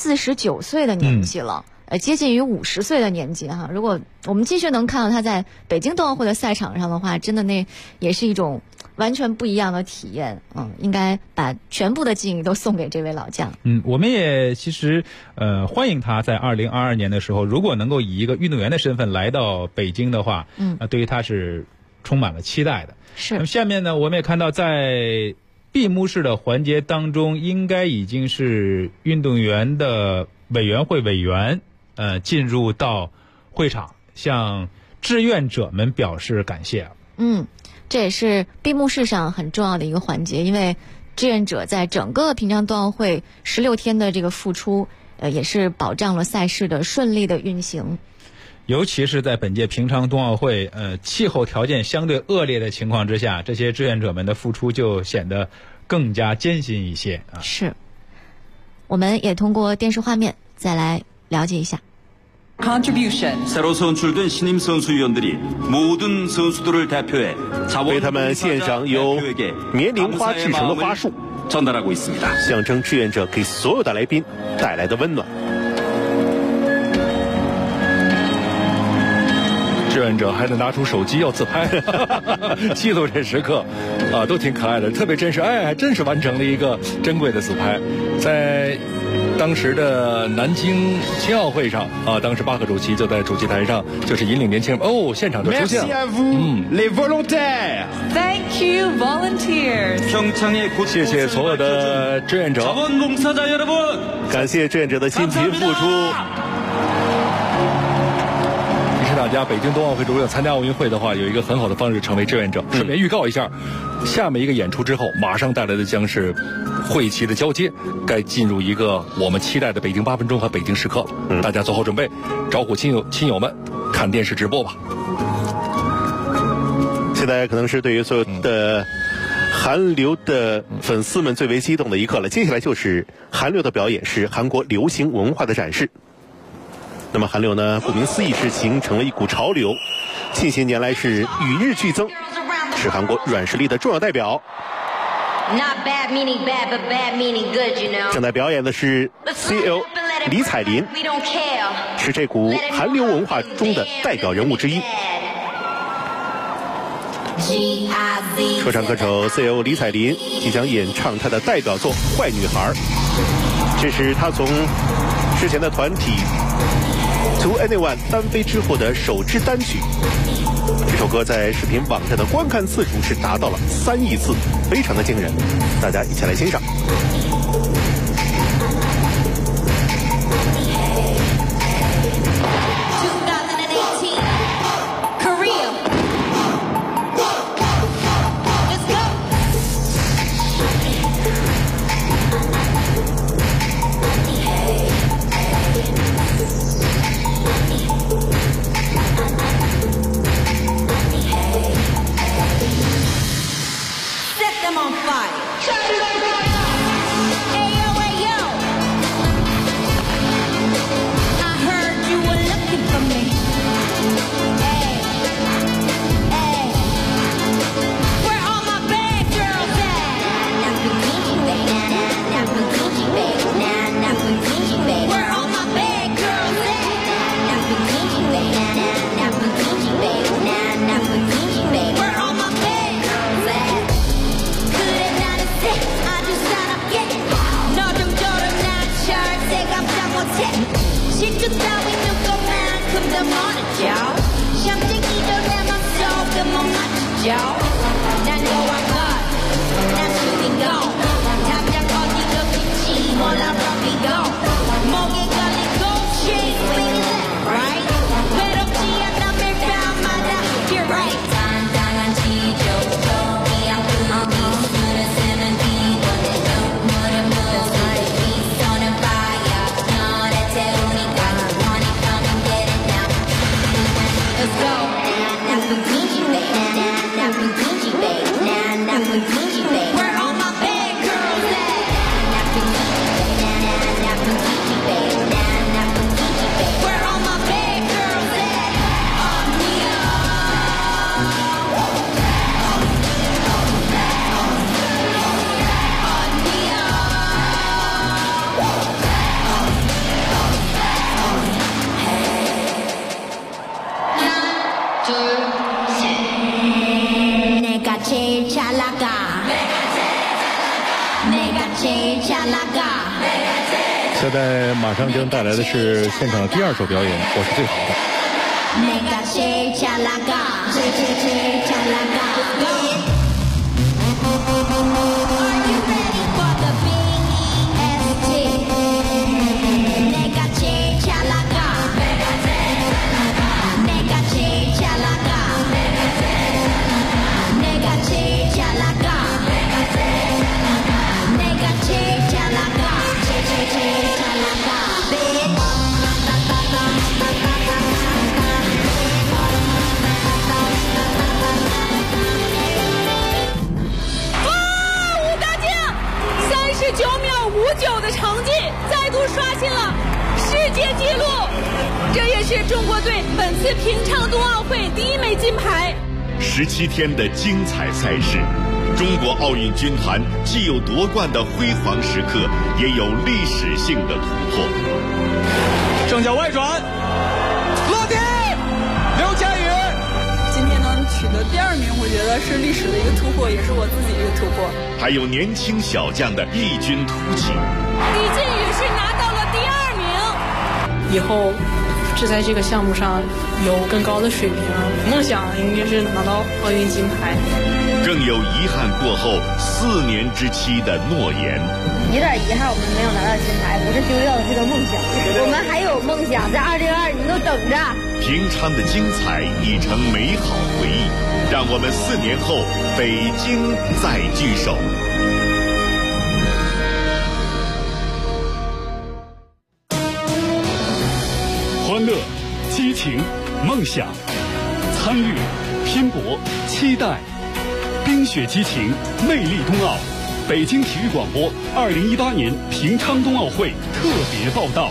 49岁的年纪了，接近于50岁的年纪哈。如果我们继续能看到他在北京冬奥会的赛场上的话，真的那也是一种完全不一样的体验。应该把全部的敬意都送给这位老将。 我们也其实欢迎他在2022年的时候，如果能够以一个运动员的身份来到北京的话，对于他是充满了期待的。 是。 那么下面呢，我们也看到在闭幕式的环节当中，应该已经是运动员的委员会委员进入到会场，向志愿者们表示感谢。 这也是闭幕式上很重要的一个环节，因为志愿者在整个平昌冬奥会16天的这个付出，也是保障了赛事的顺利的运行。 尤其是在本届平昌冬奥会气候条件相对恶劣的情况之下，这些志願者们的付出就显得更加艰辛一些啊。 是，我们也通过电视画面再来了解一下。 새로 선출된 신임 선수위원들이 모든 선수들을 대표해 为他们献上由棉铃花制成的花束， 전달하고 있습니다. 象征志愿者给所有的来宾带来的温暖。 志愿者还得拿出手机要自拍，记录这时刻啊，都挺可爱的，特别真实。还真是完成了一个珍贵的自拍。在当时的南京青奥会上啊，当时巴赫主席就在主席台上，就是引领年轻人。现场就出现了。 Merci à vous, les volontaires. Thank you, volunteers. 谢谢所有的志愿者， 자원봉사자 여러분. 感谢志愿者的辛勤付出。 大家北京冬奥会如果要参加奥运会的话，有一个很好的方式成为志愿者。顺便预告一下，下面一个演出之后，马上带来的将是会旗的交接，该进入一个我们期待的北京8分钟和北京时刻。大家做好准备，招呼亲友们看电视直播吧。 现在可能是对于所有的韩流的粉丝们最为激动的一刻了。接下来就是韩流的表演，是韩国流行文化的展示。那么韩流呢，顾名思义是形成了一股潮流，近些年来是与日俱增，是韩国软实力的重要代表。正在表演的是 CL 李彩琳，是这股韩流文化中的代表人物之一。说唱歌手 CL 李彩琳即将演唱她的代表作《坏女孩》，这是她从之前的团体 To Anyone 单飞之后的首支单曲。这首歌在视频网站的观看次数是达到了3亿次，非常的惊人，大家一起来欣赏。 现在马上将带来的是现场的第2首表演，我是最好的。 39秒59的成绩再度刷新了世界纪录，这也是中国队本次平昌冬奥会第1枚金牌。 17天的精彩赛事，中国奥运军团既有夺冠的辉煌时刻，也有历史性的突破。 正脚外转，落地，刘佳宇。 今天能取得第2名，我觉得是历史的一个突破，也是我自己的一个突破。 还有年轻小将的异军突起。 李靖宇是拿到了第2名。 以后是在这个项目上有更高的水平，梦想应该是拿到奥运金牌。 更有遗憾过后4年之期的诺言。 有点遗憾，我们没有拿到金牌，不是丢掉了这个梦想。我们还有梦想，在2022你们都等着。 平昌的精彩已成美好回忆，让我们4年后北京再聚首。 欢乐、激情、 梦想、参与、拼搏、期待。冰雪激情，魅力冬奥。北京体育广播2018年平昌冬奥会特别报道。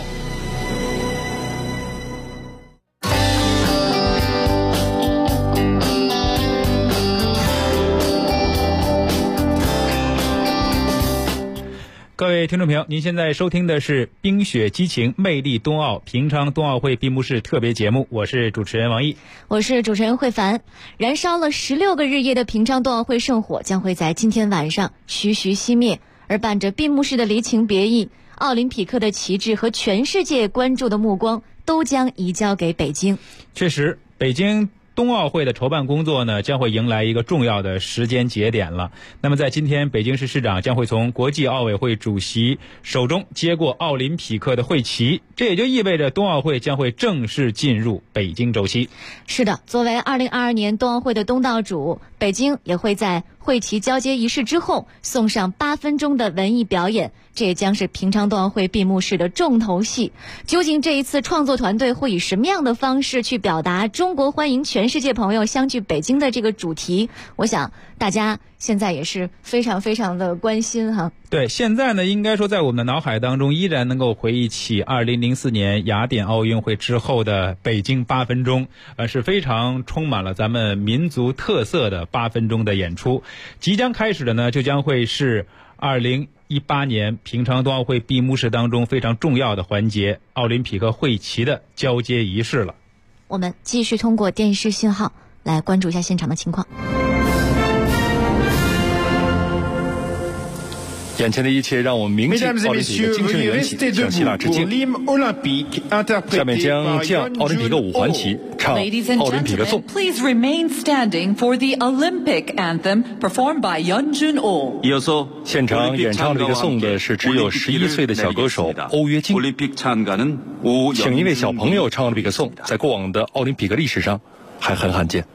各位听众朋友，您现在收听的是《冰雪激情魅力冬奥平昌冬奥会闭幕式特别节目》，我是主持人王毅， 我是主持人慧凡。燃烧了16个日夜的平昌冬奥会圣火将会在今天晚上徐徐熄灭，而伴着闭幕式的离情别意，奥林匹克的旗帜和全世界关注的目光都将移交给北京。 确实，北京冬奥会的筹办工作呢，将会迎来一个重要的时间节点了。那么在今天，北京市市长将会从国际奥委会主席手中接过奥林匹克的会旗，这也就意味着冬奥会将会正式进入北京周期。 是的，作为2022年冬奥会的东道主，北京也会在会旗交接仪式之后送上8分钟的文艺表演，这也将是平昌冬奥会闭幕式的重头戏。究竟这一次创作团队会以什么样的方式去表达中国欢迎全世界朋友相聚北京的这个主题，我想大家现在也是非常非常的关心哈。 对，现在呢，应该说在我们的脑海当中依然能够回忆起2004年雅典奥运会之后的北京8分钟，是非常充满了咱们民族特色的8分钟的演出。即将开始的呢，就将会是2018年平昌冬奥会闭幕式当中非常重要的环节——奥林匹克会旗的交接仪式了。 我们继续通过电视信号来关注一下现场的情况。 眼前的一切让我们铭记奥林匹克精神缘起，向希腊致敬。下面将降奥林匹克五环旗，唱奥林匹克颂。 Please remain standing for the Olympic anthem performed by Yeon Jun-oh。 이어서现场演唱这个颂的是只有11岁的小歌手欧约金。请一位小朋友唱奥林匹克颂，在过往的奥林匹克历史上还很罕见。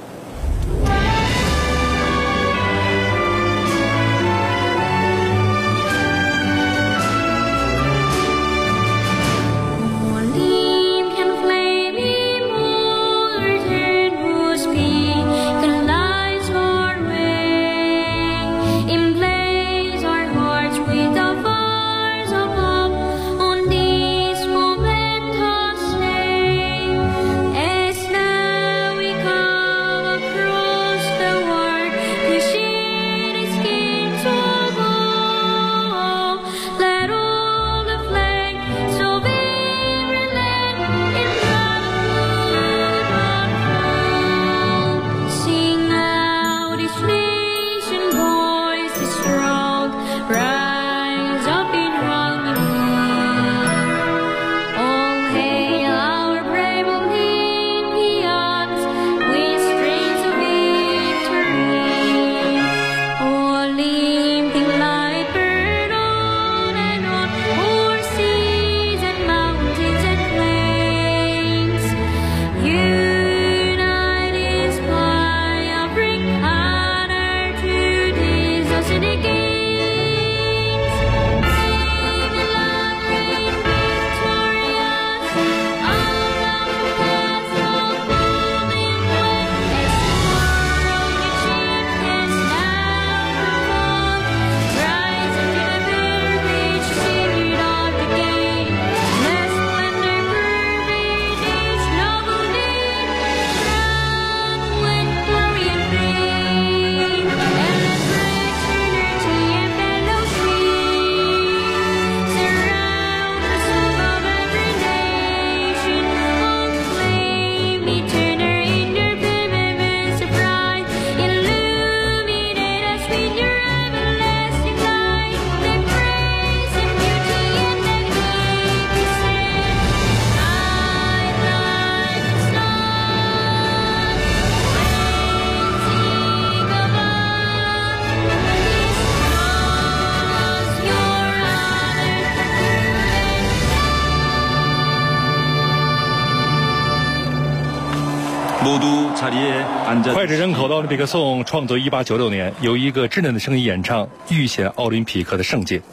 脍炙人口的奥林匹克颂创作1896年，由一个稚嫩的声音演唱，预显奥林匹克的圣洁。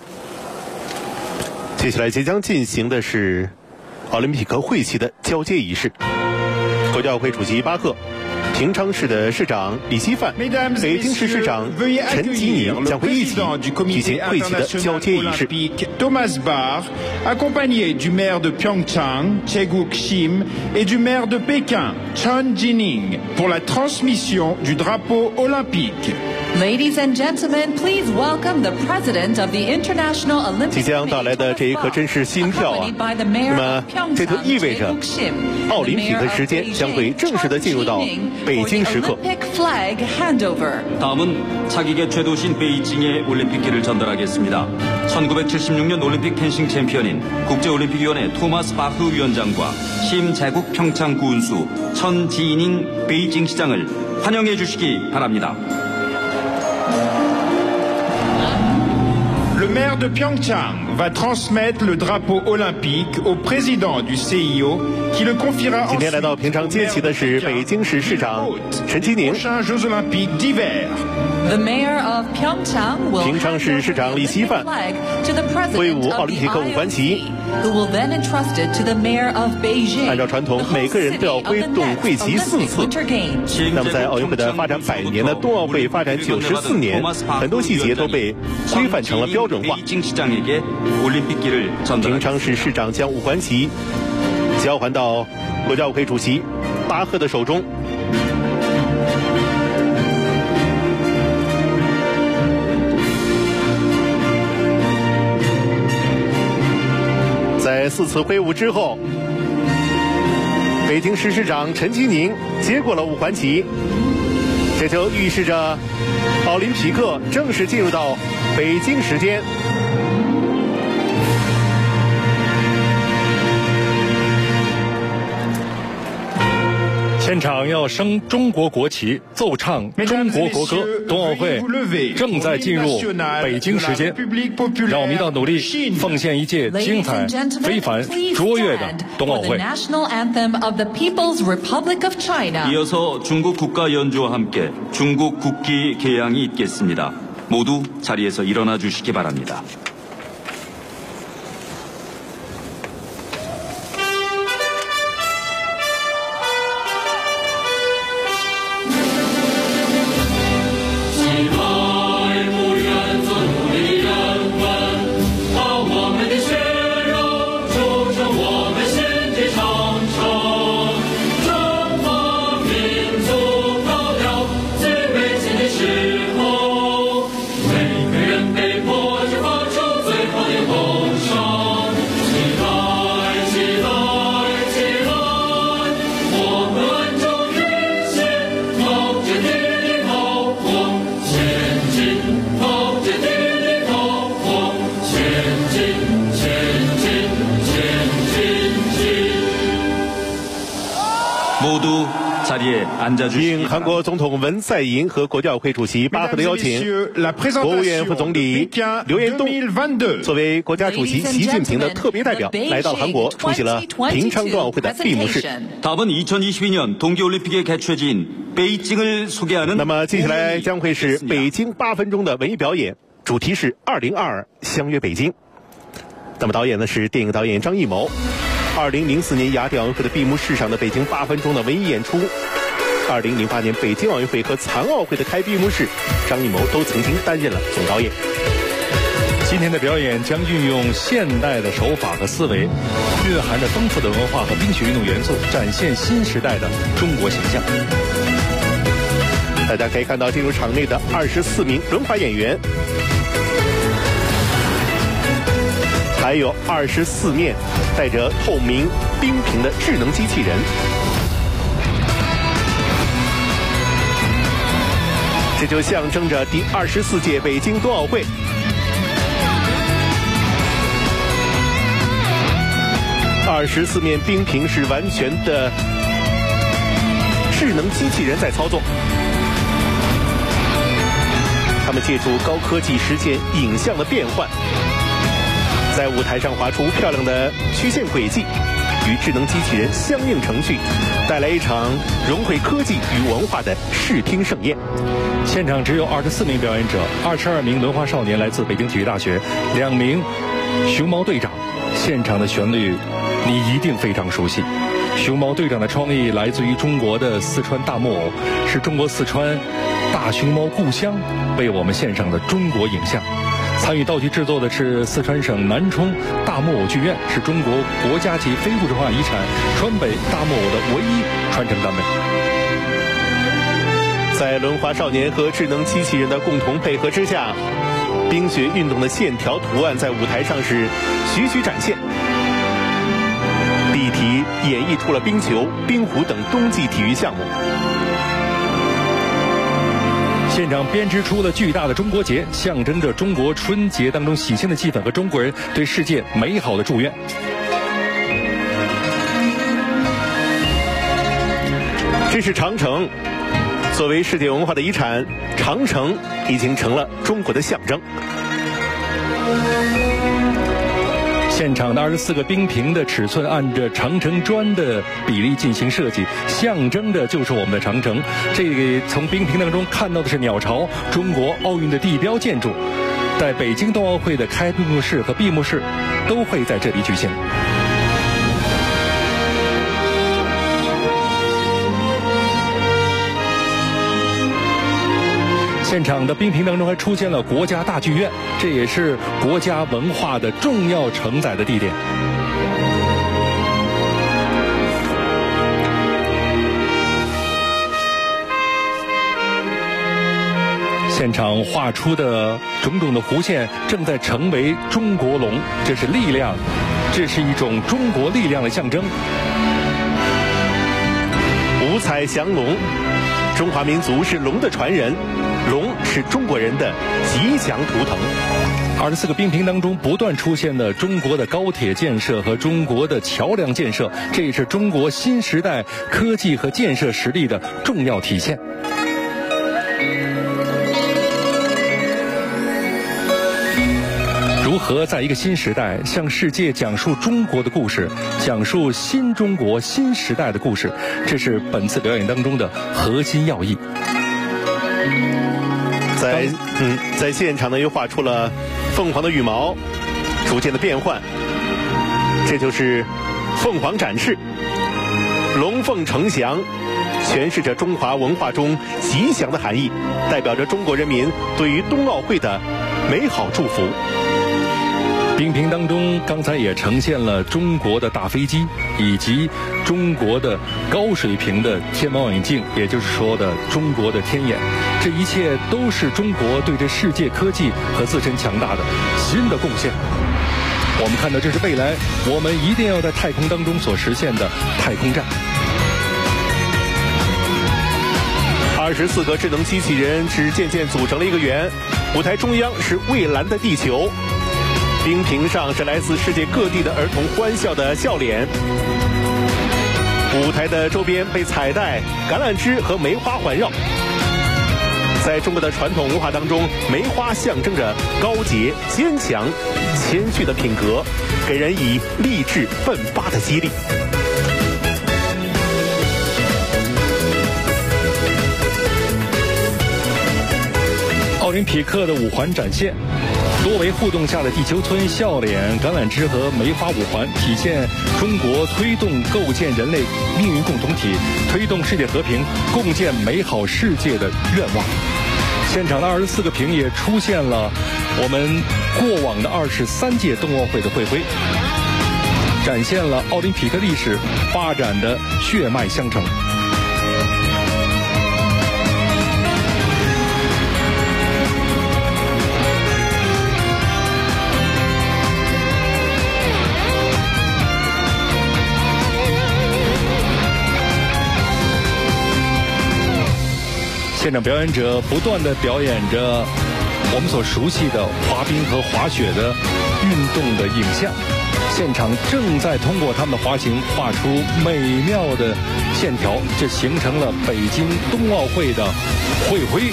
接下来即将进行的是奥林匹克会旗的交接仪式。 教会主席巴赫。平昌市的市长李希范、北京市市长陈吉宁将会一起举行会旗的交接仪式。 Thomas Barr, accompagné du maire de Pyeongchang, Chae Guk-shim, et du maire de Pékin, Chun Ji-ning, pour la transmission du drapeau olympique. Ladies and gentlemen, please welcome the president of the International Olympic 即将到来的这一刻真是心跳啊！那么这就意味着奥林匹克时间将会正式的进入到北京时刻。 다음은 차기계 최도시인 베이징의 올림픽기를 전달하겠습니다. 1976년 올림픽 펜싱 챔피언인 국제올림픽위원회 토마스 바흐 위원장과 심자국 평창구 운수 천지닝 베이징 시장을 환영해 주시기 바랍니다. Le maire de Pyeongchang va transmettre le drapeau olympique au président du CIO, qui le confiera 今天来到平昌接旗的是北京市市长陈吉宁。 Jeux olympiques d'hiver. The mayor of Pyeongchang will 平昌市市长李希范挥舞奥林匹克五环旗。 who will then entrust it to the mayor of Beijing. 按照传统，每个人都要挥动会旗4次。那么，在奥运会的发展100年的冬奥会发展94年，很多细节都被规范成了标准化。平昌市市长将五环旗交还到国家奥会主席巴赫的手中。 在4次挥舞之后，北京市市长陈吉宁接过了五环旗，这就预示着奥林匹克正式进入到北京时间。 现场要升中国国旗，奏唱中国国歌。冬奥会正在进入北京时间，让我们一道努力，奉献一届精彩、非凡、卓越的冬奥会。 이어서 중국 국가 연주와 함께 중국 국기 개양이 있겠습니다. 모두 자리에서 일어나 주시기 바랍니다. 모두 자리에 앉아 주시기 应韩国总统文在寅和国教会主席巴赫的邀请，国务院副总理刘延东作为国家主席习近平的特别代表来到韩国，出席了平昌冬奥会的闭幕式。 다음은 2022년 동계올림픽에 개최지인 베이징을 소개하는 那么接下来将会是北京8分钟的文艺表演，主题是2022相约北京。那么导演呢是电影导演张艺谋。 2004年雅典奥运会的闭幕式上的北京8分钟的文艺演出，2008年北京奥运会和残奥会的开闭幕式，张艺谋都曾经担任了总导演。 今天的表演将运用现代的手法和思维，蕴含着丰富的文化和冰雪运动元素，展现新时代的中国形象。 大家可以看到进入场内的24名轮滑演员。 还有24面带着透明冰屏的智能机器人，这就象征着第24届北京冬奥会。24面冰屏是完全的智能机器人在操纵，他们借助高科技实现影像的变换。 在舞台上划出漂亮的曲线轨迹，与智能机器人相应程序，带来一场融汇科技与文化的视听盛宴。 现场只有24名表演者，22名轮滑少年来自北京体育大学，2名熊猫队长。现场的旋律你一定非常熟悉。 熊猫队长的创意来自于中国的四川大木偶，是中国四川大熊猫故乡为我们献上的中国影像。参与道具制作的是四川省南充大木偶剧院，是中国国家级非物质文化遗产川北大木偶的唯一传承单位。 在轮滑少年和智能机器人的共同配合之下，冰雪运动的线条图案在舞台上是徐徐展现。立体演绎出了冰球、冰壶等冬季体育项目。 现场编织出了巨大的中国结，象征着中国春节当中喜庆的气氛和中国人对世界美好的祝愿。 这是长城，作为世界文化的遗产，长城已经成了中国的象征。 现场的24个冰瓶的尺寸按着长城砖的比例进行设计，象征着就是我们的长城。这个从冰瓶当中看到的是鸟巢，中国奥运的地标建筑，在北京冬奥会的开幕式和闭幕式都会在这里举行。现场的冰瓶当中还出现了国家大剧院，这也是国家文化的重要承载的地点。现场画出的种种的弧线正在成为中国龙，这是力量，这是一种中国力量的象征。 五彩祥龙，中华民族是龙的传人，龙是中国人的吉祥图腾。 24个冰瓶当中不断出现了中国的高铁建设和中国的桥梁建设，这也是中国新时代科技和建设实力的重要体现。如何在一个新时代向世界讲述中国的故事，讲述新中国新时代的故事，这是本次表演当中的核心要义。 在现场呢，又画出了凤凰的羽毛逐渐的变换，这就是凤凰展翅，龙凤呈祥，诠释着中华文化中吉祥的含义，代表着中国人民对于冬奥会的美好祝福。 冰瓶当中刚才也呈现了中国的大飞机以及中国的高水平的天文望远镜，也就是说的中国的天眼，这一切都是中国对这世界科技和自身强大的新的贡献。我们看到这是未来我们一定要在太空当中所实现的太空站。 24个智能机器人只渐渐组成了一个圆，舞台中央是蔚蓝的地球，冰瓶上是来自世界各地的儿童欢笑的笑脸。舞台的周边被彩带、橄榄枝和梅花环绕。在中国的传统文化当中，梅花象征着高洁、坚强、谦虚的品格，给人以励志奋发的激励。 奥林匹克的五环展现，多维互动下的地球村、笑脸、橄榄枝和梅花五环，体现中国推动构建人类命运共同体、推动世界和平、共建美好世界的愿望。现场的24个瓶也出现了我们过往的23届冬奥会的会徽，展现了奥林匹克历史发展的血脉相承。现场表演者不断地表演着我们所熟悉的滑冰和滑雪的运动的影像，现场正在通过他们的滑行画出美妙的线条，这形成了北京冬奥会的会徽。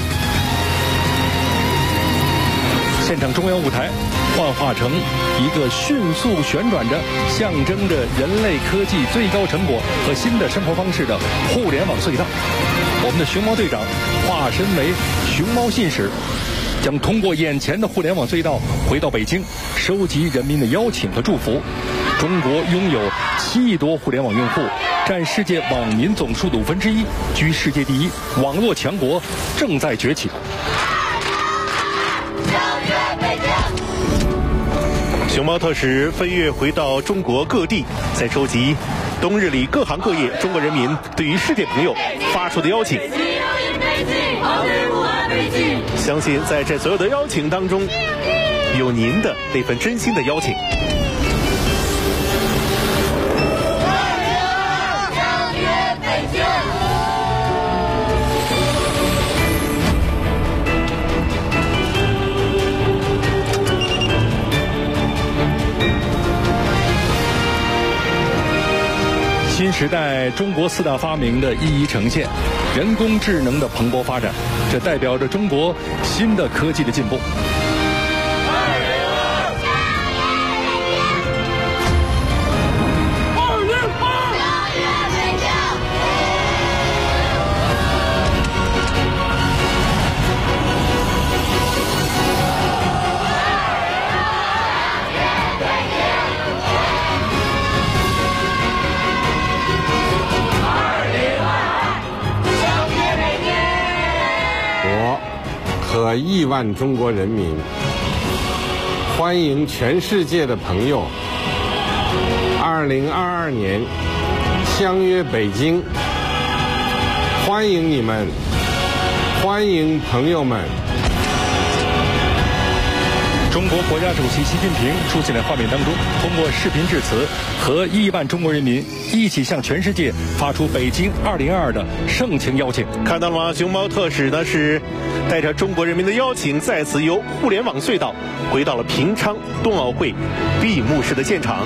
现场中央舞台幻化成一个迅速旋转着，象征着人类科技最高成果和新的生活方式的互联网隧道。我们的熊猫队长化身为熊猫信使，将通过眼前的互联网隧道回到北京，收集人民的邀请和祝福， 中国拥有7亿多互联网用户，占世界网民总数的1/5，居世界第一，网络强国正在崛起。 熊猫特使飞跃回到中国各地，在收集冬日里各行各业中国人民对于世界朋友发出的邀请。相信在这所有的邀请当中，有您的那份真心的邀请。 新时代中国4大发明的一一呈现，人工智能的蓬勃发展，这代表着中国新的科技的进步。 和亿万中国人民欢迎全世界的朋友2022年相约北京，欢迎你们，欢迎朋友们。 中国国家主席习近平出现在画面当中，通过视频致辞，和1亿万中国人民一起向全世界发出北京2022的盛情邀请。 看到了吗？熊猫特使呢是带着中国人民的邀请，再次由互联网隧道回到了平昌冬奥会闭幕式的现场。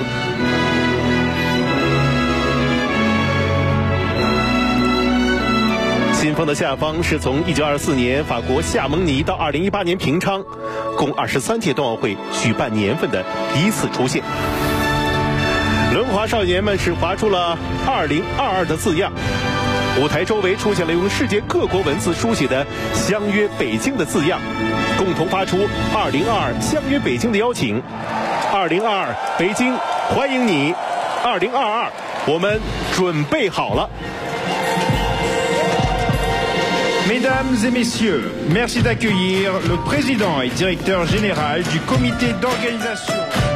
信封的下方是从1924年法国夏蒙尼到2018年平昌，共23届冬奥会举办年份的第一次出现。轮滑少年们是划出了2022的字样，舞台周围出现了用世界各国文字书写的相约北京的字样，共同发出2022相约北京的邀请。2022北京欢迎你，2022我们准备好了。 Mesdames et messieurs, merci d'accueillir le président et directeur général du comité d'organisation.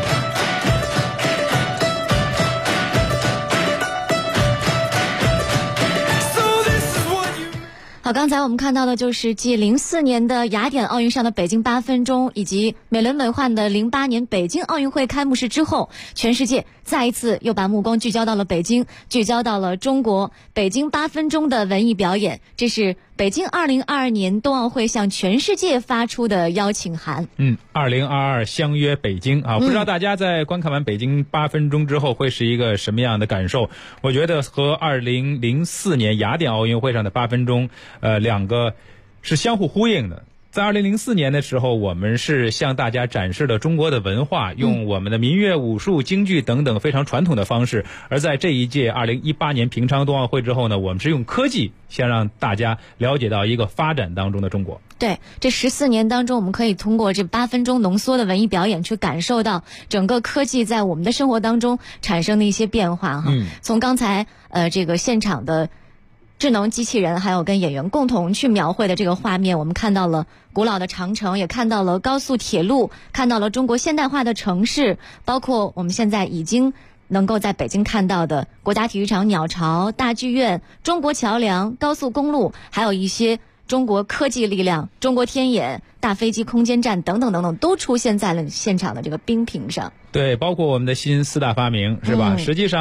好，刚才我们看到的就是继04年的雅典奥运上的北京8分钟，以及美轮美奂的08年北京奥运会开幕式之后，全世界再一次又把目光聚焦到了北京，聚焦到了中国北京8分钟的文艺表演。这是北京2022年冬奥会向全世界发出的邀请函。 2022相约北京啊！不知道大家在观看完北京8分钟之后会是一个什么样的感受？我觉得和2004年雅典奥运会上的8分钟，两个是相互呼应的。在2004年的时候，我们是向大家展示了中国的文化，用我们的民乐、武术、京剧等等非常传统的方式。而在这一届2018年平昌冬奥会之后呢，我们是用科技先让大家了解到一个发展当中的中国。 对，这14年当中，我们可以通过这8分钟浓缩的文艺表演去感受到整个科技在我们的生活当中产生的一些变化哈。从刚才这个现场的智能机器人还有跟演员共同去描绘的这个画面，我们看到了古老的长城，也看到了高速铁路，看到了中国现代化的城市，包括我们现在已经能够在北京看到的国家体育场、鸟巢、大剧院、中国桥梁、高速公路，还有一些中国科技力量、中国天眼、大飞机空间站等等等等，都出现在了现场的这个冰屏上。 对，包括我们的新4大发明，是吧？实际上